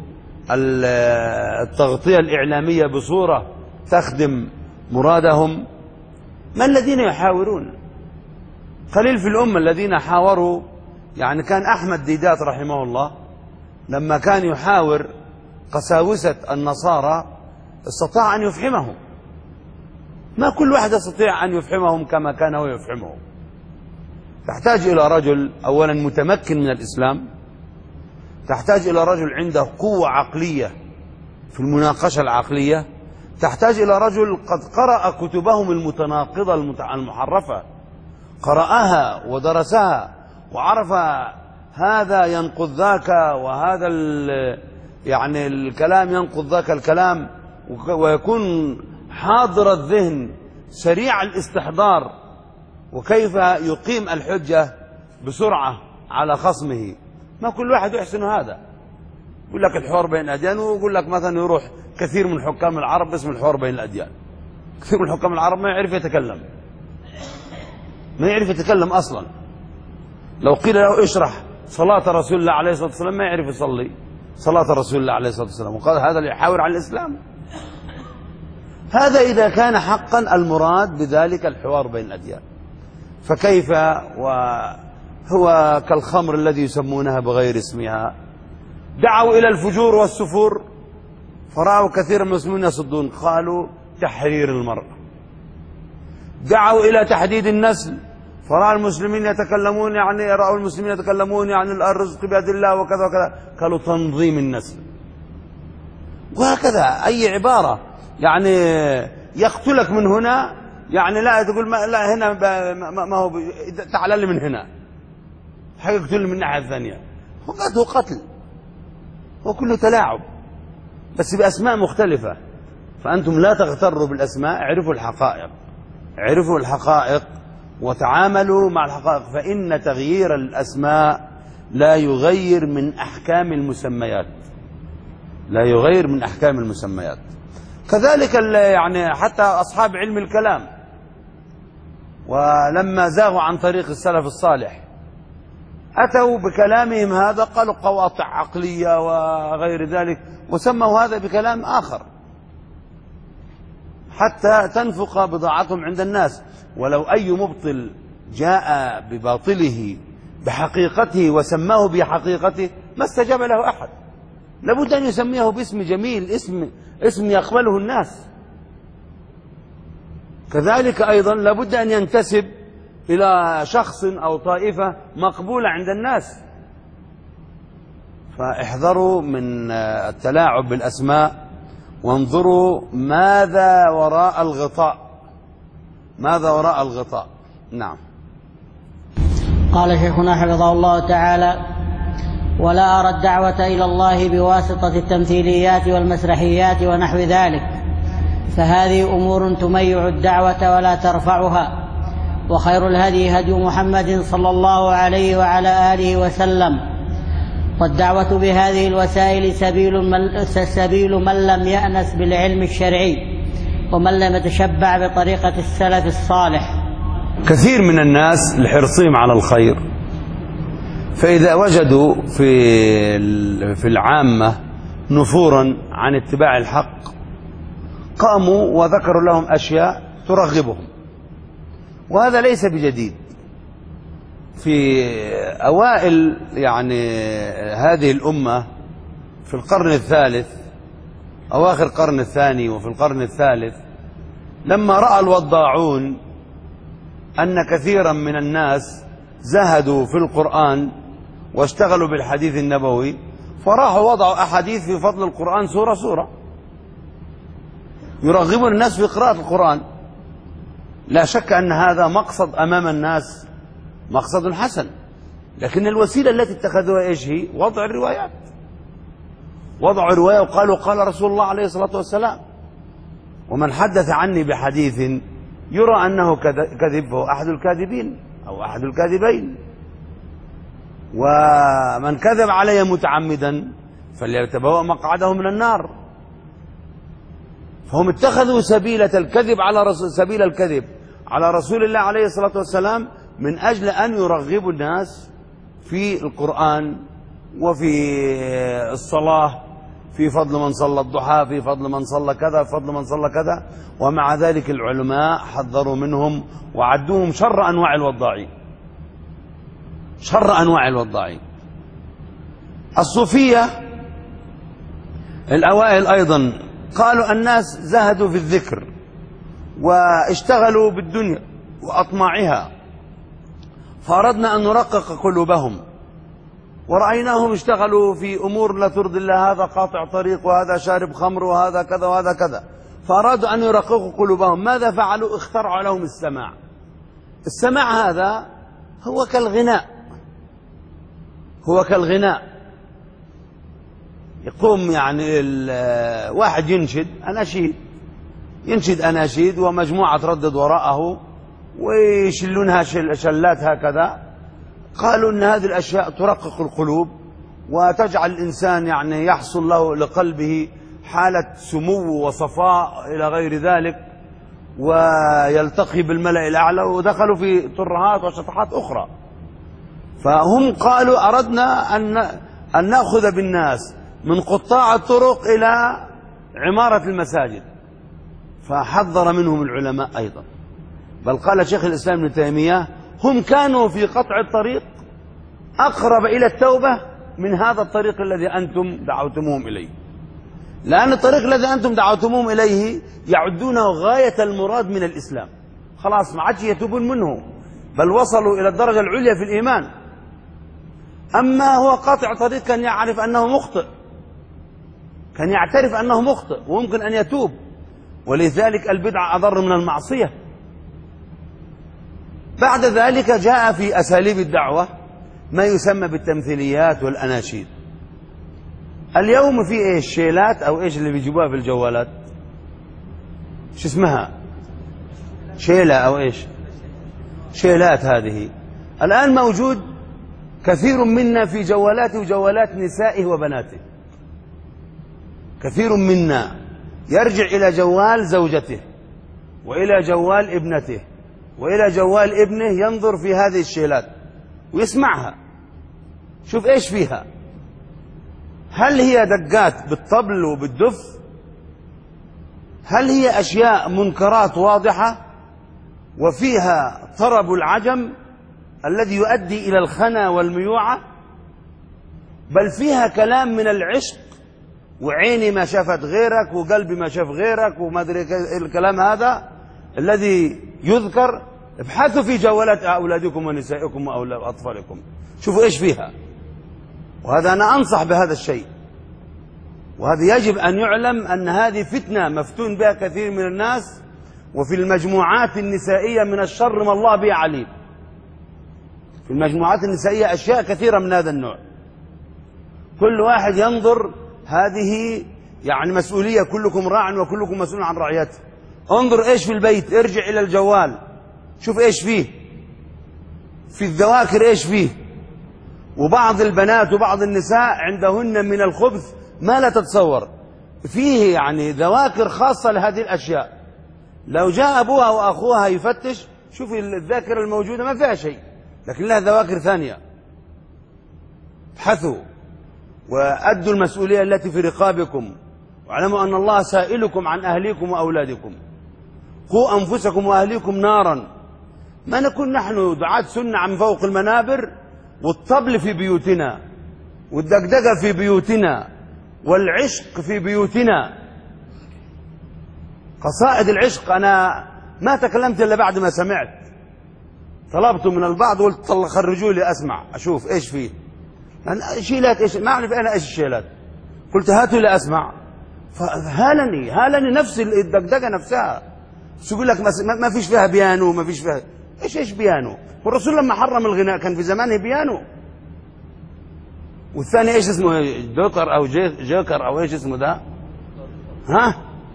التغطية الإعلامية بصورة تخدم مرادهم؟ ما الذين يحاورون؟ قليل في الأمة الذين حاوروا. يعني كان أحمد ديدات رحمه الله لما كان يحاور قساوسة النصارى استطاع أن يفهمهم. ما كل واحد يستطيع أن يفهمهم كما كان هو يفهمهم. تحتاج إلى رجل أولا متمكن من الإسلام، تحتاج إلى رجل عنده قوة عقلية في المناقشة العقلية، تحتاج إلى رجل قد قرأ كتبهم المتناقضة المحرفة، قرأها ودرسها وعرف هذا ينقض ذاك، وهذا يعني الكلام ينقض ذاك الكلام، ويكون حاضر الذهن سريع الاستحضار، وكيف يقيم الحجة بسرعة على خصمه. ما كل واحد يحسن هذا. يقول لك الحوار بين الأديان، ويقول لك مثلا يروح كثير من حكام العرب باسم الحوار بين الأديان. كثير من حكام العرب ما يعرف يتكلم أصلا. لو قيل له اشرح صلاة رسول الله عليه الصلاة والسلام ما يعرف يصلي صلاة رسول الله عليه الصلاة والسلام، وقال هذا اللي يحاور على الإسلام. هذا إذا كان حقا المراد بذلك الحوار بين الأديان، فكيف وهو كالخمر الذي يسمونها بغير اسمها. دعوا إلى الفجور والسفور فرأوا كثير من المسلمين يصدون، قالوا تحرير المرأة. دعوا إلى تحديد النسل فرأى المسلمين يتكلمون، يعني رأوا المسلمين يتكلمون يعني الرزق بيد الله وكذا وكذا، قالوا تنظيم النسل. وهكذا أي عبارة يعني يقتلك من هنا، يعني لا تقول ما لا هنا ما هو تعال لي من هنا، حيقتل من الناحية الثانية. هو قتل، هو كله تلاعب بس بأسماء مختلفة. فأنتم لا تغتروا بالأسماء، اعرفوا الحقائق وتعاملوا مع الحقائق، فإن تغيير الأسماء لا يغير من أحكام المسميات، كذلك يعني حتى أصحاب علم الكلام ولما زاغوا عن طريق السلف الصالح أتوا بكلامهم هذا، قالوا قواطع عقلية وغير ذلك، وسموا هذا بكلام آخر حتى تنفق بضاعتهم عند الناس. ولو أي مبطل جاء بباطله بحقيقته وسماه بحقيقته ما استجاب له أحد. لابد أن يسميه باسم جميل، اسم يقبله الناس. كذلك أيضا لابد أن ينتسب إلى شخص أو طائفة مقبولة عند الناس. فاحذروا من التلاعب بالأسماء، وانظروا ماذا وراء الغطاء. نعم. قال شيخنا حفظه الله تعالى: ولا أرى الدعوة إلى الله بواسطة التمثيليات والمسرحيات ونحو ذلك، فهذه أمور تميع الدعوة ولا ترفعها، وخير الهدي هدي محمد صلى الله عليه وعلى آله وسلم، والدعوة بهذه الوسائل سبيل من لم يأنس بالعلم الشرعي ومن لم يتشبع بطريقة السلف الصالح. كثير من الناس لحرصهم على الخير، فإذا وجدوا في العامة نفورا عن اتباع الحق قاموا وذكروا لهم أشياء ترغبهم، وهذا ليس بجديد. في أوائل هذه الأمة في القرن الثالث، أواخر القرن الثاني وفي القرن الثالث، لما رأى الوضاعون أن كثيرا من الناس زهدوا في القرآن واشتغلوا بالحديث النبوي، فراحوا وضعوا أحاديث في فضل القرآن سورة سورة يرغبون الناس في قراءة القرآن. لا شك أن هذا مقصد أمام الناس، مقصد حسن، لكن الوسيلة التي اتخذوها إيش هي؟ وضع الروايات. وضعوا رواية وقالوا قال رسول الله عليه الصلاة والسلام، ومن حدث عني بحديث يرى أنه كذب فهو أحد الكاذبين أو أحد الكاذبين، ومن كذب علي متعمدا فليتبوأ مقعده من النار. فهم اتخذوا سبيل الكذب على رسول الله عليه الصلاة والسلام من أجل أن يرغبوا الناس في القرآن وفي الصلاة، في فضل من صلى الضحى، في فضل من صلى كذا، في فضل من صلى كذا. ومع ذلك العلماء حذروا منهم وعدوهم شر أنواع الوضاعين، شر أنواع الوضاعين. الصوفية الأوائل أيضا قالوا الناس زهدوا في الذكر واشتغلوا بالدنيا وأطماعها، فأردنا أن نرقق قلوبهم، ورأيناهم اشتغلوا في أمور لا ترضي الله، هذا قاطع طريق وهذا شارب خمر وهذا كذا وهذا كذا، فأرادوا أن يرققوا قلوبهم. ماذا فعلوا؟ اخترعوا لهم السماع. السماع هذا هو كالغناء، هو كالغناء. يقوم واحد ينشد أناشيد ومجموعة تردد وراءه ويشلونها شلات هكذا. قالوا أن هذه الأشياء ترقق القلوب وتجعل الإنسان يحصل له لقلبه حالة سمو وصفاء إلى غير ذلك، ويلتقي بالملأ الأعلى، ودخلوا في ترهات وشطحات أخرى. فهم قالوا أردنا أن نأخذ بالناس من قطاع الطرق إلى عمارة المساجد، فحذر منهم العلماء أيضا. بل قال شيخ الإسلام ابن تيمية هم كانوا في قطع الطريق أقرب إلى التوبة من هذا الطريق الذي أنتم دعوتموهم إليه، لأن الطريق الذي أنتم دعوتموهم إليه يعدونه غاية المراد من الإسلام، خلاص ما عادش يتوبون منه، بل وصلوا إلى الدرجة العليا في الإيمان. أما هو قاطع طريق كان يعرف أنه مخطئ، كان يعترف أنه مخطئ وممكن أن يتوب، ولذلك البدعة أضر من المعصية. بعد ذلك جاء في أساليب الدعوة ما يسمى بالتمثيليات والأناشيد. اليوم في إيش؟ شيلات أو إيش اللي بيجيبوها في الجوالات، شو اسمها؟ شيلة أو إيش؟ شيلات. هذه الآن موجود كثير منا في جوالاته وجوالات نسائه وبناته. كثير منا يرجع إلى جوال زوجته وإلى جوال ابنته وإلى جوال ابنه، ينظر في هذه الشيلات ويسمعها. شوف إيش فيها؟ هل هي دقات بالطبل وبالدف؟ هل هي أشياء منكرات واضحة وفيها طرب العجم الذي يؤدي إلى الخنا والميوعة؟ بل فيها كلام من العشق، وعيني ما شافت غيرك وقلبي ما شاف غيرك وما أدري الكلام هذا الذي يذكر. ابحثوا في جوالات أولادكم ونسائكم وأطفالكم، شوفوا إيش فيها. وهذا أنا أنصح بهذا الشيء، وهذا يجب أن يعلم أن هذه فتنة مفتون بها كثير من الناس، وفي المجموعات النسائية من الشر ما الله به عليم. في المجموعات النسائية أشياء كثيرة من هذا النوع. كل واحد ينظر، هذه مسؤولية، كلكم راع وكلكم مسؤول عن رعيته. انظر إيش في البيت، ارجع إلى الجوال، شوف إيش فيه. في الذواكر إيش فيه. وبعض البنات وبعض النساء عندهن من الخبث ما لا تتصور، فيه يعني ذواكر خاصة لهذه الأشياء. لو جاء أبوها وأخوها يفتش، شوفي الذاكرة الموجودة ما فيها شيء، لكن لها ذواكر ثانية. ابحثوا وأدوا المسؤولية التي في رقابكم، واعلموا أن الله سائلكم عن أهليكم وأولادكم. قوا أنفسكم وأهليكم نارا. ما نكون نحن دعاة سنة عن فوق المنابر، والطبل في بيوتنا، والدقدقة في بيوتنا، والعشق في بيوتنا. قصائد العشق أنا ما تكلمت إلا بعد ما سمعت، طلبت من البعض وقلت خرجوا لي أسمع أشوف إيش فيه. شيلات إيش ما أعرف أنا إيش الشيلات، قلت هاتوا لي أسمع. فهالني نفس الدقدقة نفسها. يقول لك ما فيش فيها بيانو، ما فيش فيها إيش بيانو. والرسول لما حرم الغناء كان في زمانه بيانو. والثاني إيش اسمه، دوكر أو جوكر أو إيش اسمه ده، ها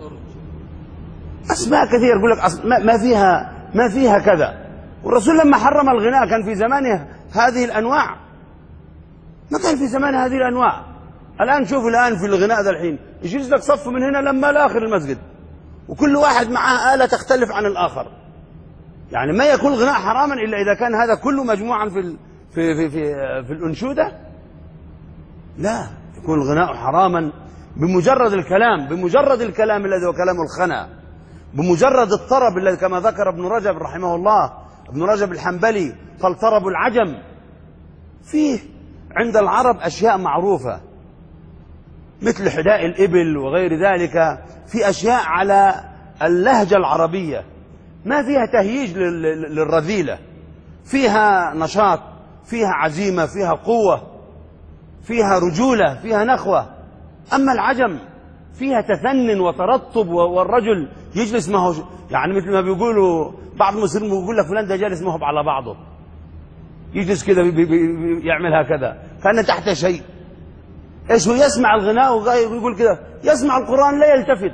أسماء كثير. يقول لك ما فيها كذا. والرسول لما حرم الغناء كان في زمانه هذه الأنواع، ما كان في زمان هذه الأنواع. الآن شوف الآن في الغناء ذا الحين يجلس لك صف من هنا لما لآخر المسجد، وكل واحد معاه آلة تختلف عن الآخر. يعني ما يكون الغناء حراما إلا إذا كان هذا كله مجموعا في الأنشودة. لا، يكون الغناء حراما بمجرد الكلام الذي هو كلام الخنا، بمجرد الطرب الذي كما ذكر ابن رجب رحمه الله، ابن رجب الحنبلي قال طرب العجم. فيه عند العرب أشياء معروفة مثل حداء الإبل وغير ذلك، في أشياء على اللهجة العربية ما فيها تهييج للرذيلة، فيها نشاط، فيها عزيمة، فيها قوة، فيها رجولة، فيها نخوة. أما العجم فيها تثنن وترطب، والرجل يجلس ما هو يعني مثل ما بيقولوا بعض المسلمين بيقول لك فلان ده جالس ما هو على بعضه، يجلس كده يعمل هكذا كان تحت شيء. ايش هو؟ يسمع الغناء ويقول كده، يسمع القرآن لا يلتفت،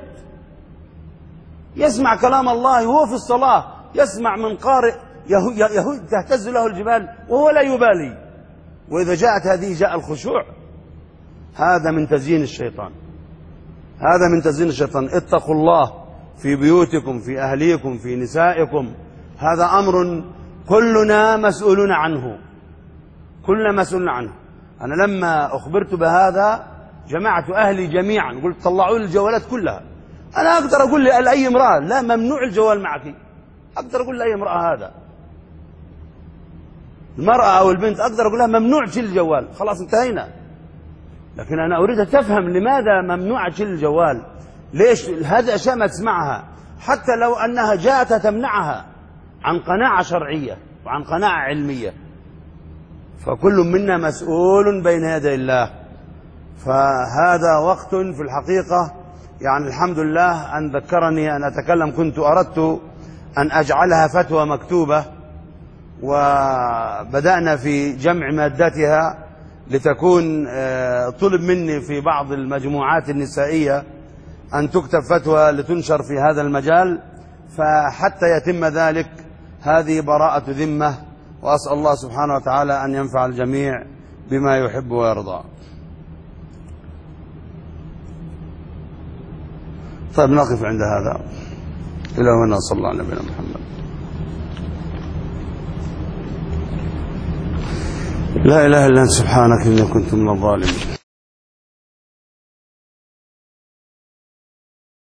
يسمع كلام الله وهو في الصلاة، يسمع من قارئ يهود تهتز له الجبال وهو لا يبالي. وإذا جاءت هذه جاء الخشوع. هذا من تزيين الشيطان، هذا من تزيين الشيطان. اتقوا الله في بيوتكم، في أهليكم، في نسائكم. هذا أمر كلنا مسؤولون عنه، كلنا مسؤولون عنه. أنا لما أخبرت بهذا جمعت أهلي جميعا، قلت طلعوا لي الجوالات كلها. أنا أقدر أقول لأي امرأة لا، ممنوع الجوال معك، أقدر أقول لأي امرأة هذا، المرأة أو البنت أقدر أقول لها ممنوع تشيل الجوال، خلاص انتهينا. لكن أنا أريد تفهم لماذا ممنوع تشيل الجوال، ليش هذه أشياء ما تسمعها، حتى لو أنها جاءت تمنعها عن قناعة شرعية وعن قناعة علمية. فكل منا مسؤول بين يدي الله. فهذا وقت في الحقيقة يعني الحمد لله أن ذكرني أن أتكلم. كنت أردت أن أجعلها فتوى مكتوبة، وبدأنا في جمع مادتها لتكون طلب مني في بعض المجموعات النسائية أن تكتب فتوى لتنشر في هذا المجال. فحتى يتم ذلك هذه براءة ذمة، وأسأل الله سبحانه وتعالى أن ينفع الجميع بما يحب ويرضى. طيب نقف عند هذا. إلى هنا صلى الله على نبينا محمد. لا إله إلا أنت سبحانك إني كنت من الظالمين.